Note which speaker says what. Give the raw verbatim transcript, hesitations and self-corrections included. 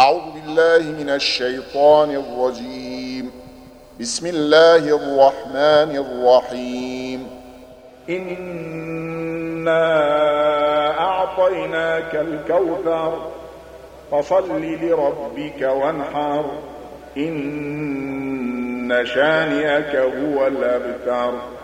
Speaker 1: أعوذ بالله من الشيطان الرجيم. بسم الله الرحمن الرحيم.
Speaker 2: إنا أعطيناك الكوثر فصل لربك وانحر إن شانئك هو الأبتر.